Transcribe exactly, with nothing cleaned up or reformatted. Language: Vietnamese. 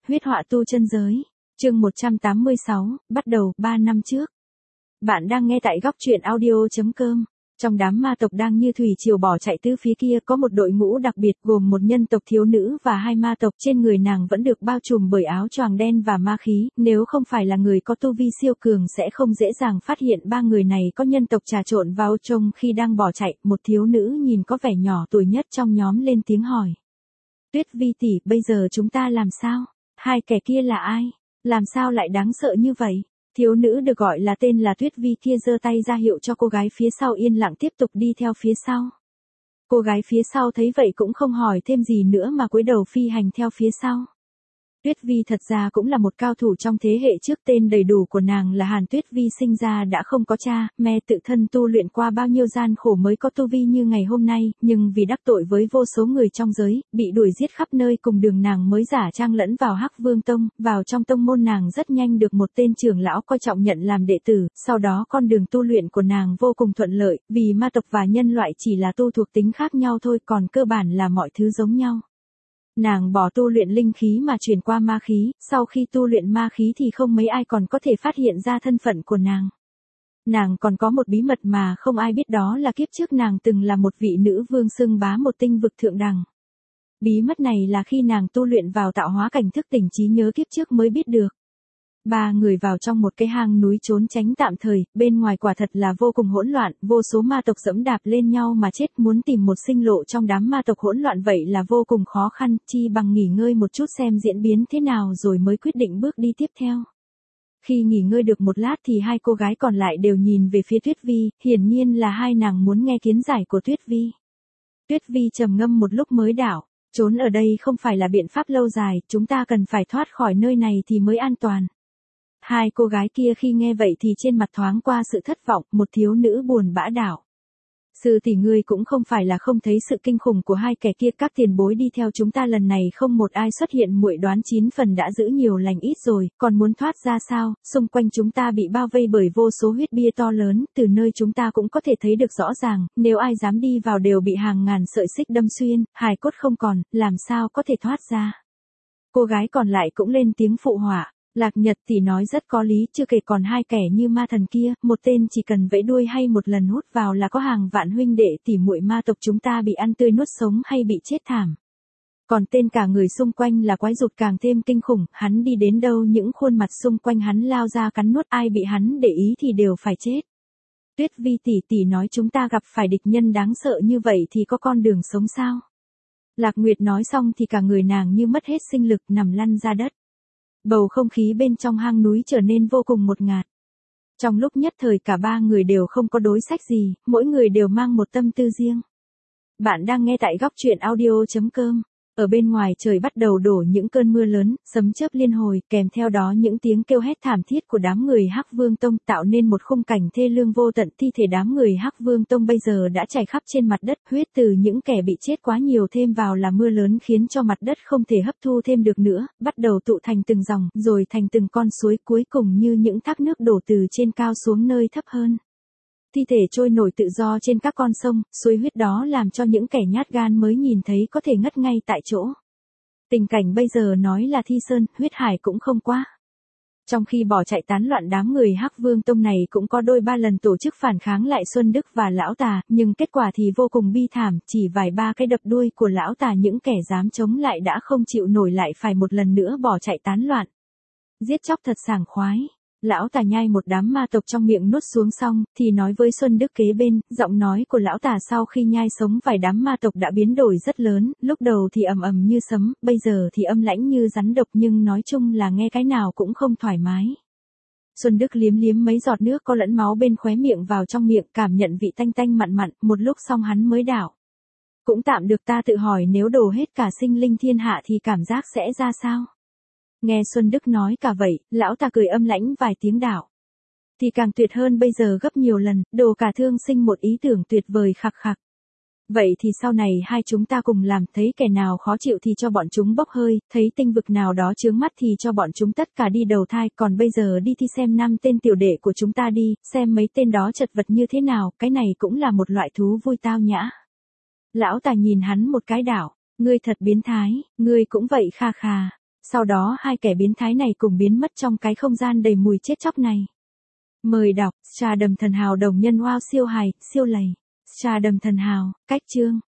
huyết họa tu chân giới. Chương một trăm tám mươi sáu, bắt đầu, ba năm trước. Bạn đang nghe tại góc truyện audio chấm com. Trong đám ma tộc đang như thủy triều bỏ chạy tứ phía kia có một đội ngũ đặc biệt gồm một nhân tộc thiếu nữ và hai ma tộc, trên người nàng vẫn được bao trùm bởi áo choàng đen và ma khí, nếu không phải là người có tu vi siêu cường sẽ không dễ dàng phát hiện ba người này có nhân tộc trà trộn vào trong khi đang bỏ chạy. Một thiếu nữ nhìn có vẻ nhỏ tuổi nhất trong nhóm lên tiếng hỏi. Tuyết Vi tỷ, bây giờ chúng ta làm sao? Hai kẻ kia là ai? Làm sao lại đáng sợ như vậy? Thiếu nữ được gọi là tên là Tuyết Vi kia giơ tay ra hiệu cho cô gái phía sau yên lặng tiếp tục đi theo phía sau. Cô gái phía sau thấy vậy cũng không hỏi thêm gì nữa mà cúi đầu phi hành theo phía sau. Tuyết Vi thật ra cũng là một cao thủ trong thế hệ trước, tên đầy đủ của nàng là Hàn Tuyết Vi, sinh ra đã không có cha, mẹ, tự thân tu luyện qua bao nhiêu gian khổ mới có tu vi như ngày hôm nay, nhưng vì đắc tội với vô số người trong giới, bị đuổi giết khắp nơi cùng đường nàng mới giả trang lẫn vào Hắc Vương Tông, vào trong tông môn nàng rất nhanh được một tên trưởng lão coi trọng nhận làm đệ tử, sau đó con đường tu luyện của nàng vô cùng thuận lợi, vì ma tộc và nhân loại chỉ là tu thuộc tính khác nhau thôi, còn cơ bản là mọi thứ giống nhau. Nàng bỏ tu luyện linh khí mà chuyển qua ma khí, sau khi tu luyện ma khí thì không mấy ai còn có thể phát hiện ra thân phận của nàng. Nàng còn có một bí mật mà không ai biết, đó là kiếp trước nàng từng là một vị nữ vương xưng bá một tinh vực thượng đẳng. Bí mật này là khi nàng tu luyện vào tạo hóa cảnh thức tỉnh trí nhớ kiếp trước mới biết được. Ba người vào trong một cái hang núi trốn tránh tạm thời, bên ngoài quả thật là vô cùng hỗn loạn, vô số ma tộc dẫm đạp lên nhau mà chết, muốn tìm một sinh lộ trong đám ma tộc hỗn loạn vậy là vô cùng khó khăn, chi bằng nghỉ ngơi một chút xem diễn biến thế nào rồi mới quyết định bước đi tiếp theo. Khi nghỉ ngơi được một lát thì hai cô gái còn lại đều nhìn về phía Tuyết Vi, hiển nhiên là hai nàng muốn nghe kiến giải của Tuyết Vi. Tuyết Vi trầm ngâm một lúc mới đảo, trốn ở đây không phải là biện pháp lâu dài, chúng ta cần phải thoát khỏi nơi này thì mới an toàn. Hai cô gái kia khi nghe vậy thì trên mặt thoáng qua sự thất vọng, một thiếu nữ buồn bã đảo. Sư tỷ, ngươi cũng không phải là không thấy sự kinh khủng của hai kẻ kia, các tiền bối đi theo chúng ta lần này không một ai xuất hiện, muội đoán chín phần đã giữ nhiều lành ít rồi, còn muốn thoát ra sao? Xung quanh chúng ta bị bao vây bởi vô số huyết bia to lớn, từ nơi chúng ta cũng có thể thấy được rõ ràng, nếu ai dám đi vào đều bị hàng ngàn sợi xích đâm xuyên, hài cốt không còn, làm sao có thể thoát ra? Cô gái còn lại cũng lên tiếng phụ họa. Lạc Nhật tỷ nói rất có lý, chưa kể còn hai kẻ như ma thần kia, một tên chỉ cần vẫy đuôi hay một lần hút vào là có hàng vạn huynh đệ tỷ muội ma tộc chúng ta bị ăn tươi nuốt sống hay bị chết thảm. Còn tên cả người xung quanh là quái dục càng thêm kinh khủng, hắn đi đến đâu những khuôn mặt xung quanh hắn lao ra cắn nuốt, ai bị hắn để ý thì đều phải chết. Tuyết Vi tỷ tỷ nói chúng ta gặp phải địch nhân đáng sợ như vậy thì có con đường sống sao? Lạc Nguyệt nói xong thì cả người nàng như mất hết sinh lực nằm lăn ra đất. Bầu không khí bên trong hang núi trở nên vô cùng ngột ngạt. Trong lúc nhất thời cả ba người đều không có đối sách gì, mỗi người đều mang một tâm tư riêng. Bạn đang nghe tại góc truyện audio chấm com. Ở bên ngoài trời bắt đầu đổ những cơn mưa lớn, sấm chớp liên hồi, kèm theo đó những tiếng kêu hét thảm thiết của đám người Hắc Vương Tông tạo nên một khung cảnh thê lương vô tận. Thi thể đám người Hắc Vương Tông bây giờ đã chảy khắp trên mặt đất, huyết từ những kẻ bị chết quá nhiều thêm vào là mưa lớn khiến cho mặt đất không thể hấp thu thêm được nữa, bắt đầu tụ thành từng dòng, rồi thành từng con suối, cuối cùng như những thác nước đổ từ trên cao xuống nơi thấp hơn. Thi thể trôi nổi tự do trên các con sông, suối huyết đó làm cho những kẻ nhát gan mới nhìn thấy có thể ngất ngay tại chỗ. Tình cảnh bây giờ nói là thi sơn, huyết hải cũng không quá. Trong khi bỏ chạy tán loạn đám người Hắc Vương Tông này cũng có đôi ba lần tổ chức phản kháng lại Xuân Đức và Lão Tà, nhưng kết quả thì vô cùng bi thảm, chỉ vài ba cái đập đuôi của Lão Tà những kẻ dám chống lại đã không chịu nổi lại phải một lần nữa bỏ chạy tán loạn. Giết chóc thật sảng khoái. Lão Tà nhai một đám ma tộc trong miệng nuốt xuống xong, thì nói với Xuân Đức kế bên, giọng nói của Lão Tà sau khi nhai sống vài đám ma tộc đã biến đổi rất lớn, lúc đầu thì ầm ầm như sấm, bây giờ thì âm lãnh như rắn độc, nhưng nói chung là nghe cái nào cũng không thoải mái. Xuân Đức liếm liếm mấy giọt nước có lẫn máu bên khóe miệng vào trong miệng, cảm nhận vị tanh tanh mặn mặn, một lúc xong hắn mới đảo. Cũng tạm được, ta tự hỏi nếu đổ hết cả sinh linh thiên hạ thì cảm giác sẽ ra sao? Nghe Xuân Đức nói cả vậy, Lão Tà cười âm lãnh vài tiếng đảo. Thì càng tuyệt hơn bây giờ gấp nhiều lần, đồ cả thương sinh một ý tưởng tuyệt vời khặc khặc. Vậy thì sau này hai chúng ta cùng làm, thấy kẻ nào khó chịu thì cho bọn chúng bốc hơi, thấy tinh vực nào đó chướng mắt thì cho bọn chúng tất cả đi đầu thai, còn bây giờ đi thi xem năm tên tiểu đệ của chúng ta đi, xem mấy tên đó chật vật như thế nào, cái này cũng là một loại thú vui tao nhã. Lão Tà nhìn hắn một cái đảo, ngươi thật biến thái, ngươi cũng vậy kha kha. Sau đó hai kẻ biến thái này cùng biến mất trong cái không gian đầy mùi chết chóc này. Mời đọc, Stardom thần hào đồng nhân wow siêu hài, siêu lầy. Stardom thần hào, cách chương.